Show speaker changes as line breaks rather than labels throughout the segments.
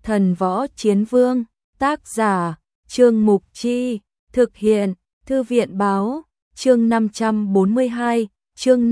Thần Võ Chiến Vương, tác giả, Trương Mục Chi, thực hiện, Thư viện Báo, chương 542, chương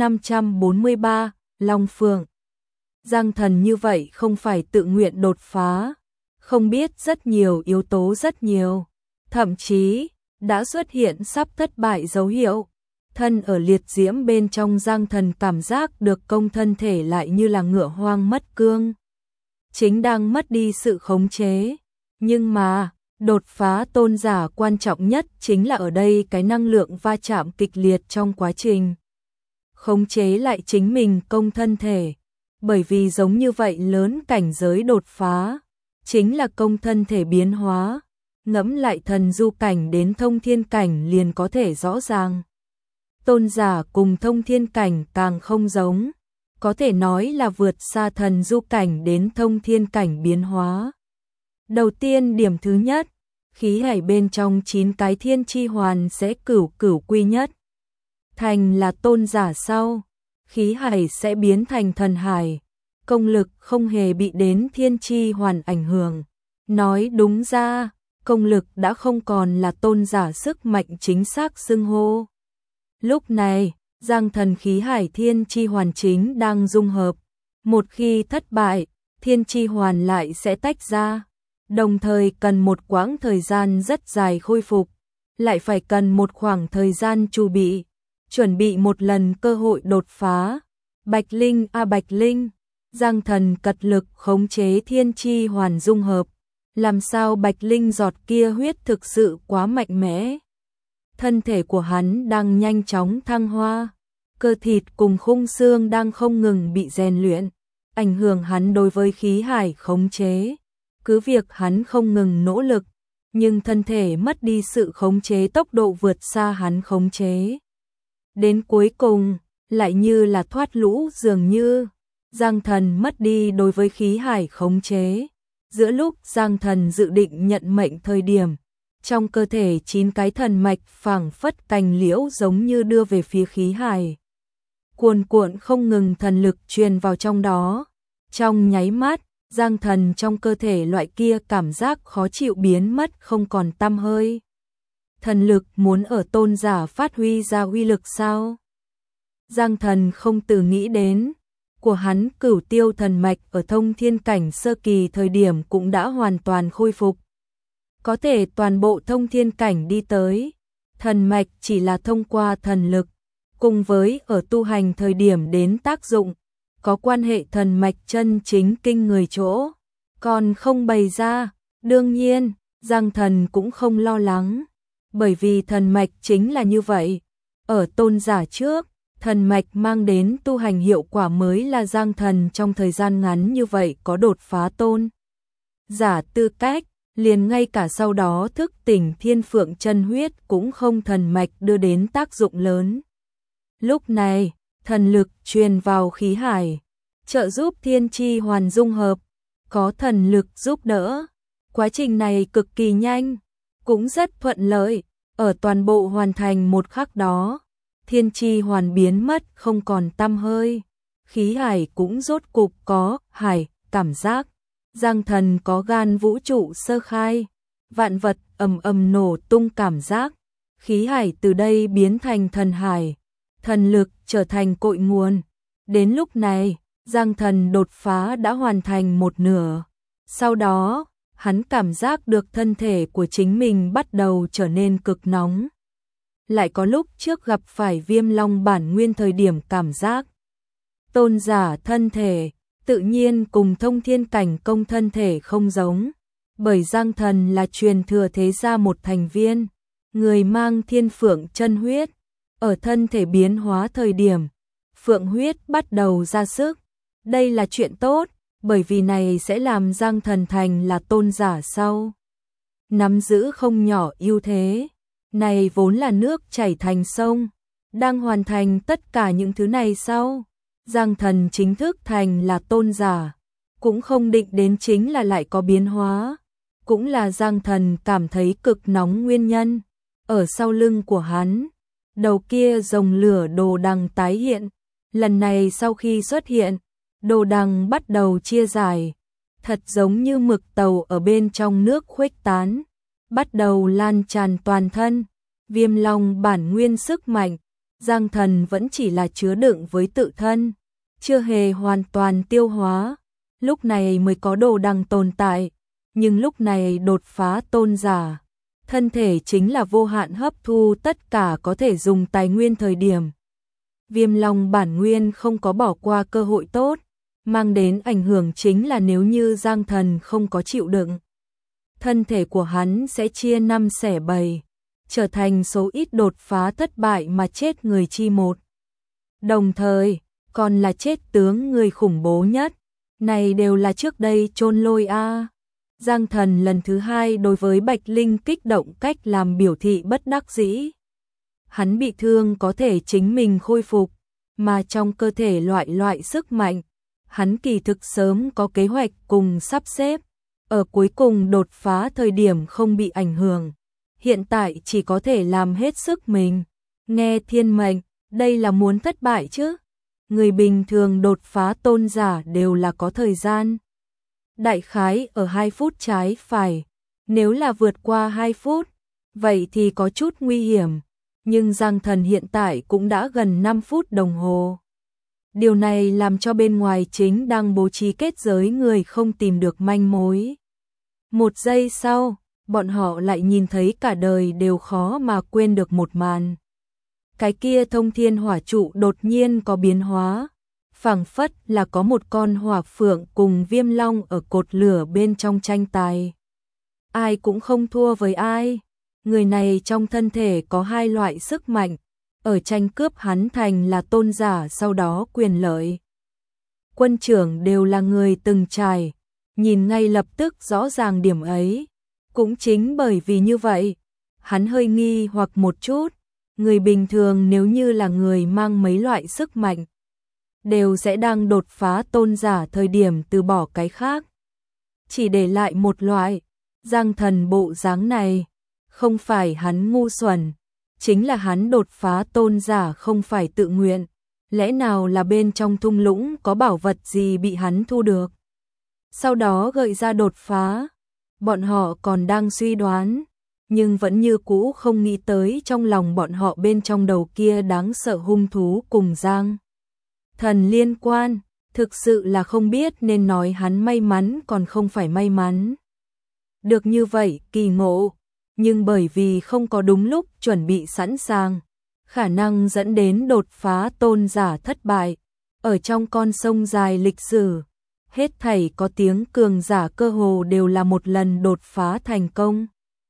543, Long Phượng. Giang Thần như vậy không phải tự nguyện đột phá, không biết rất nhiều yếu tố rất nhiều, thậm chí đã xuất hiện sắp thất bại dấu hiệu. Thân ở liệt diễm bên trong Giang Thần cảm giác được công thân thể lại như là ngựa hoang mất cương, chính đang mất đi sự khống chế. Nhưng mà, đột phá tôn giả quan trọng nhất chính là ở đây cái năng lượng va chạm kịch liệt trong quá trình khống chế lại chính mình công thân thể. Bởi vì giống như vậy lớn cảnh giới đột phá, chính là công thân thể biến hóa, ngẫm lại thần du cảnh đến thông thiên cảnh liền có thể rõ ràng. Tôn giả cùng thông thiên cảnh càng không giống, có thể nói là vượt xa thần du cảnh đến thông thiên cảnh biến hóa. Đầu tiên điểm thứ nhất, khí hải bên trong 9 cái thiên chi hoàn sẽ cửu quy nhất. Thành là tôn giả sau, khí hải sẽ biến thành thần hải, công lực không hề bị đến thiên chi hoàn ảnh hưởng. Nói đúng ra, công lực đã không còn là tôn giả sức mạnh chính xác xưng hô. Lúc này, Giang Thần khí hải thiên chi hoàn chính đang dung hợp. Một khi thất bại, thiên chi hoàn lại sẽ tách ra. Đồng thời cần một quãng thời gian rất dài khôi phục, lại phải cần một khoảng thời gian chuẩn bị một lần cơ hội đột phá. Bạch Linh Bạch Linh, Giang Thần cật lực khống chế thiên chi hoàn dung hợp. Làm sao Bạch Linh giọt kia huyết thực sự quá mạnh mẽ. Thân thể của hắn đang nhanh chóng thăng hoa, cơ thịt cùng khung xương đang không ngừng bị rèn luyện, ảnh hưởng hắn đối với khí hải khống chế. Cứ việc hắn không ngừng nỗ lực, nhưng thân thể mất đi sự khống chế tốc độ vượt xa hắn khống chế. Đến cuối cùng, lại như là thoát lũ dường như, Giang Thần mất đi đối với khí hải khống chế. Giữa lúc Giang Thần dự định nhận mệnh thời điểm, trong cơ thể 9 cái thần mạch phảng phất cành liễu giống như đưa về phía khí hải. Cuồn cuộn không ngừng thần lực truyền vào trong đó. Trong nháy mắt, Giang Thần trong cơ thể loại kia cảm giác khó chịu biến mất không còn tăm hơi. Thần lực muốn ở tôn giả phát huy ra uy lực sao? Giang Thần không từ nghĩ đến, của hắn cửu tiêu thần mạch ở thông thiên cảnh sơ kỳ thời điểm cũng đã hoàn toàn khôi phục. Có thể toàn bộ thông thiên cảnh đi tới, thần mạch chỉ là thông qua thần lực, cùng với ở tu hành thời điểm đến tác dụng, có quan hệ thần mạch chân chính kinh người chỗ, còn không bày ra. Đương nhiên, Giang Thần cũng không lo lắng, bởi vì thần mạch chính là như vậy. Ở tôn giả trước, thần mạch mang đến tu hành hiệu quả mới là Giang Thần trong thời gian ngắn như vậy có đột phá tôn giả tư cách, liền ngay cả sau đó thức tỉnh thiên phượng chân huyết cũng không thần mạch đưa đến tác dụng lớn. Lúc này, thần lực truyền vào khí hải, trợ giúp thiên chi hoàn dung hợp, có thần lực giúp đỡ. Quá trình này cực kỳ nhanh, cũng rất thuận lợi, ở toàn bộ hoàn thành một khắc đó, thiên chi hoàn biến mất không còn tăm hơi. Khí hải cũng rốt cục có hải cảm giác. Giang Thần có gan vũ trụ sơ khai, vạn vật ầm ầm nổ tung cảm giác. Khí hải từ đây biến thành thần hải, thần lực trở thành cội nguồn. Đến lúc này, Giang Thần đột phá đã hoàn thành một nửa. Sau đó, hắn cảm giác được thân thể của chính mình bắt đầu trở nên cực nóng. Lại có lúc trước gặp phải Viêm Long bản nguyên thời điểm cảm giác. Tôn giả thân thể, tự nhiên cùng thông thiên cảnh công thân thể không giống. Bởi Giang Thần là truyền thừa thế gia một thành viên, người mang thiên phượng chân huyết. Ở thân thể biến hóa thời điểm, phượng huyết bắt đầu ra sức. Đây là chuyện tốt, bởi vì này sẽ làm Giang Thần thành là tôn giả sau. Nắm giữ không nhỏ ưu thế. Này vốn là nước chảy thành sông. Đang hoàn thành tất cả những thứ này sau, Giang Thần chính thức thành là tôn giả. Cũng không định đến chính là lại có biến hóa. Cũng là Giang Thần cảm thấy cực nóng nguyên nhân. Ở sau lưng của hắn, đầu kia rồng lửa đồ đằng tái hiện. Lần này sau khi xuất hiện, đồ đằng bắt đầu chia dài. thật giống như mực tàu ở bên trong nước khuếch tán, bắt đầu lan tràn toàn thân. Viêm long bản nguyên sức mạnh, Giang Thần vẫn chỉ là chứa đựng với tự thân, chưa hề hoàn toàn tiêu hóa, lúc này mới có đồ đằng tồn tại, nhưng lúc này đột phá tôn giả, thân thể chính là vô hạn hấp thu tất cả có thể dùng tài nguyên thời điểm. Viêm long bản nguyên không có bỏ qua cơ hội tốt, mang đến ảnh hưởng chính là nếu như Giang Thần không có chịu đựng, thân thể của hắn sẽ chia năm xẻ bảy, trở thành số ít đột phá thất bại mà chết người chi một. Đồng thời, còn là chết tướng người khủng bố nhất, này đều là trước đây chôn lôi a. Giang Thần lần thứ hai đối với Bạch Linh kích động cách làm biểu thị bất đắc dĩ. Hắn bị thương có thể chính mình khôi phục, mà trong cơ thể loại sức mạnh, hắn kỳ thực sớm có kế hoạch cùng sắp xếp, ở cuối cùng đột phá thời điểm không bị ảnh hưởng. Hiện tại chỉ có thể làm hết sức mình. Nghe thiên mệnh, đây là muốn thất bại chứ? Người bình thường đột phá tôn giả đều là có thời gian. Đại khái ở 2 phút trái phải. Nếu là vượt qua 2 phút, vậy thì có chút nguy hiểm. Nhưng Giang Thần hiện tại cũng đã gần 5 phút đồng hồ. Điều này làm cho bên ngoài chính đang bố trí kết giới người không tìm được manh mối. 1 giây sau, bọn họ lại nhìn thấy cả đời đều khó mà quên được một màn. Cái kia thông thiên hỏa trụ đột nhiên có biến hóa, phảng phất là có một con hỏa phượng cùng viêm long ở cột lửa bên trong tranh tài. Ai cũng không thua với ai, người này trong thân thể có 2 loại sức mạnh, ở tranh cướp hắn thành là tôn giả sau đó quyền lợi. Quân trưởng đều là người từng trải, nhìn ngay lập tức rõ ràng điểm ấy. Cũng chính bởi vì như vậy, hắn hơi nghi hoặc một chút, người bình thường nếu như là người mang mấy loại sức mạnh, đều sẽ đang đột phá tôn giả thời điểm từ bỏ cái khác. Chỉ để lại một loại, Giang Thần bộ dáng này, không phải hắn ngu xuẩn, chính là hắn đột phá tôn giả không phải tự nguyện, lẽ nào là bên trong thung lũng có bảo vật gì bị hắn thu được. Sau đó gợi ra đột phá. Bọn họ còn đang suy đoán, nhưng vẫn như cũ không nghĩ tới trong lòng bọn họ bên trong đầu kia đáng sợ hung thú cùng Giang Thần liên quan, thực sự là không biết nên nói hắn may mắn còn không phải may mắn. Được như vậy, kỳ ngộ, nhưng bởi vì không có đúng lúc chuẩn bị sẵn sàng, khả năng dẫn đến đột phá tôn giả thất bại, ở trong con sông dài lịch sử. Hết thảy có tiếng cường giả cơ hồ đều là một lần đột phá thành công.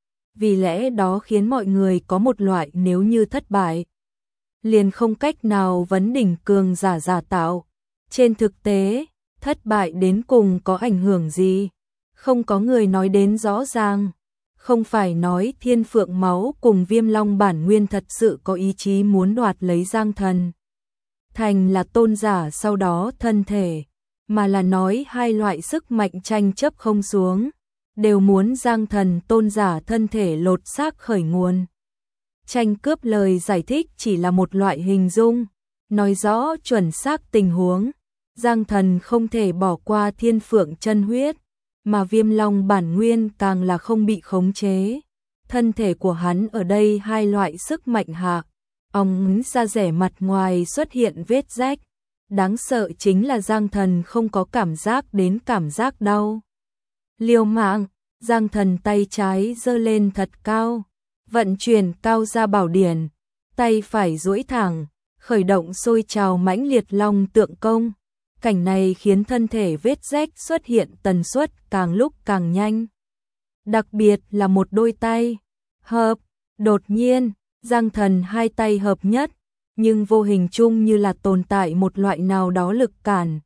Vì lẽ đó khiến mọi người có một loại nếu như thất bại, liền không cách nào vấn đỉnh cường giả giả tạo. Trên thực tế, thất bại đến cùng có ảnh hưởng gì? Không có người nói đến rõ ràng. Không phải nói Thiên Phượng máu cùng Viêm Long bản nguyên thật sự có ý chí muốn đoạt lấy Giang Thần thành là tôn giả sau đó thân thể, mà là nói 2 loại sức mạnh tranh chấp không xuống, đều muốn Giang Thần tôn giả thân thể lột xác khởi nguồn. Tranh cướp lời giải thích chỉ là một loại hình dung, nói rõ chuẩn xác tình huống. Giang Thần không thể bỏ qua Thiên Phượng chân huyết, mà Viêm Long bản nguyên càng là không bị khống chế. Thân thể của hắn ở đây 2 loại sức mạnh hạ, óng ra rẻ mặt ngoài xuất hiện vết rách. Đáng sợ chính là Giang Thần không có cảm giác đến cảm giác đau. Liều mạng, Giang Thần tay trái giơ lên thật cao, vận chuyển cao gia bảo điển, tay phải duỗi thẳng, khởi động sôi trào mãnh liệt long tượng công. Cảnh này khiến thân thể vết rách xuất hiện tần suất càng lúc càng nhanh. Đặc biệt là một đôi tay hợp, đột nhiên, Giang Thần 2 tay hợp nhất, nhưng vô hình chung như là tồn tại một loại nào đó lực cản.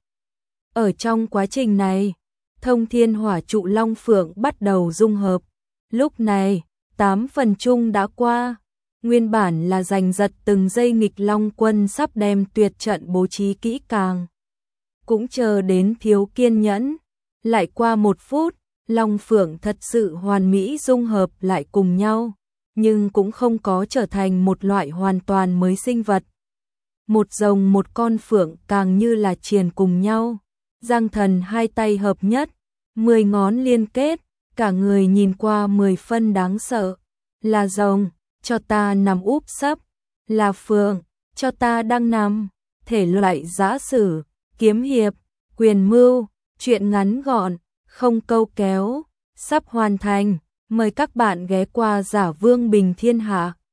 Ở trong quá trình này, thông thiên hỏa trụ long phượng bắt đầu dung hợp. Lúc này, 8 phần chung đã qua, nguyên bản là giành giật từng giây nghịch long quân sắp đem tuyệt trận bố trí kỹ càng. Cũng chờ đến thiếu kiên nhẫn, lại qua 1 phút, long phượng thật sự hoàn mỹ dung hợp lại cùng nhau, nhưng cũng không có trở thành một loại hoàn toàn mới sinh vật. Một rồng một con phượng càng như là triền cùng nhau. Giang Thần 2 tay hợp nhất, 10 ngón liên kết, cả người nhìn qua 10 phân đáng sợ. Là rồng, cho ta nằm úp sấp. Là phượng, cho ta đang nằm. Thể loại giã sử, kiếm hiệp, quyền mưu, truyện ngắn gọn, không câu kéo, sắp hoàn thành. Mời các bạn ghé qua Giả Vương Bình Thiên Hạ.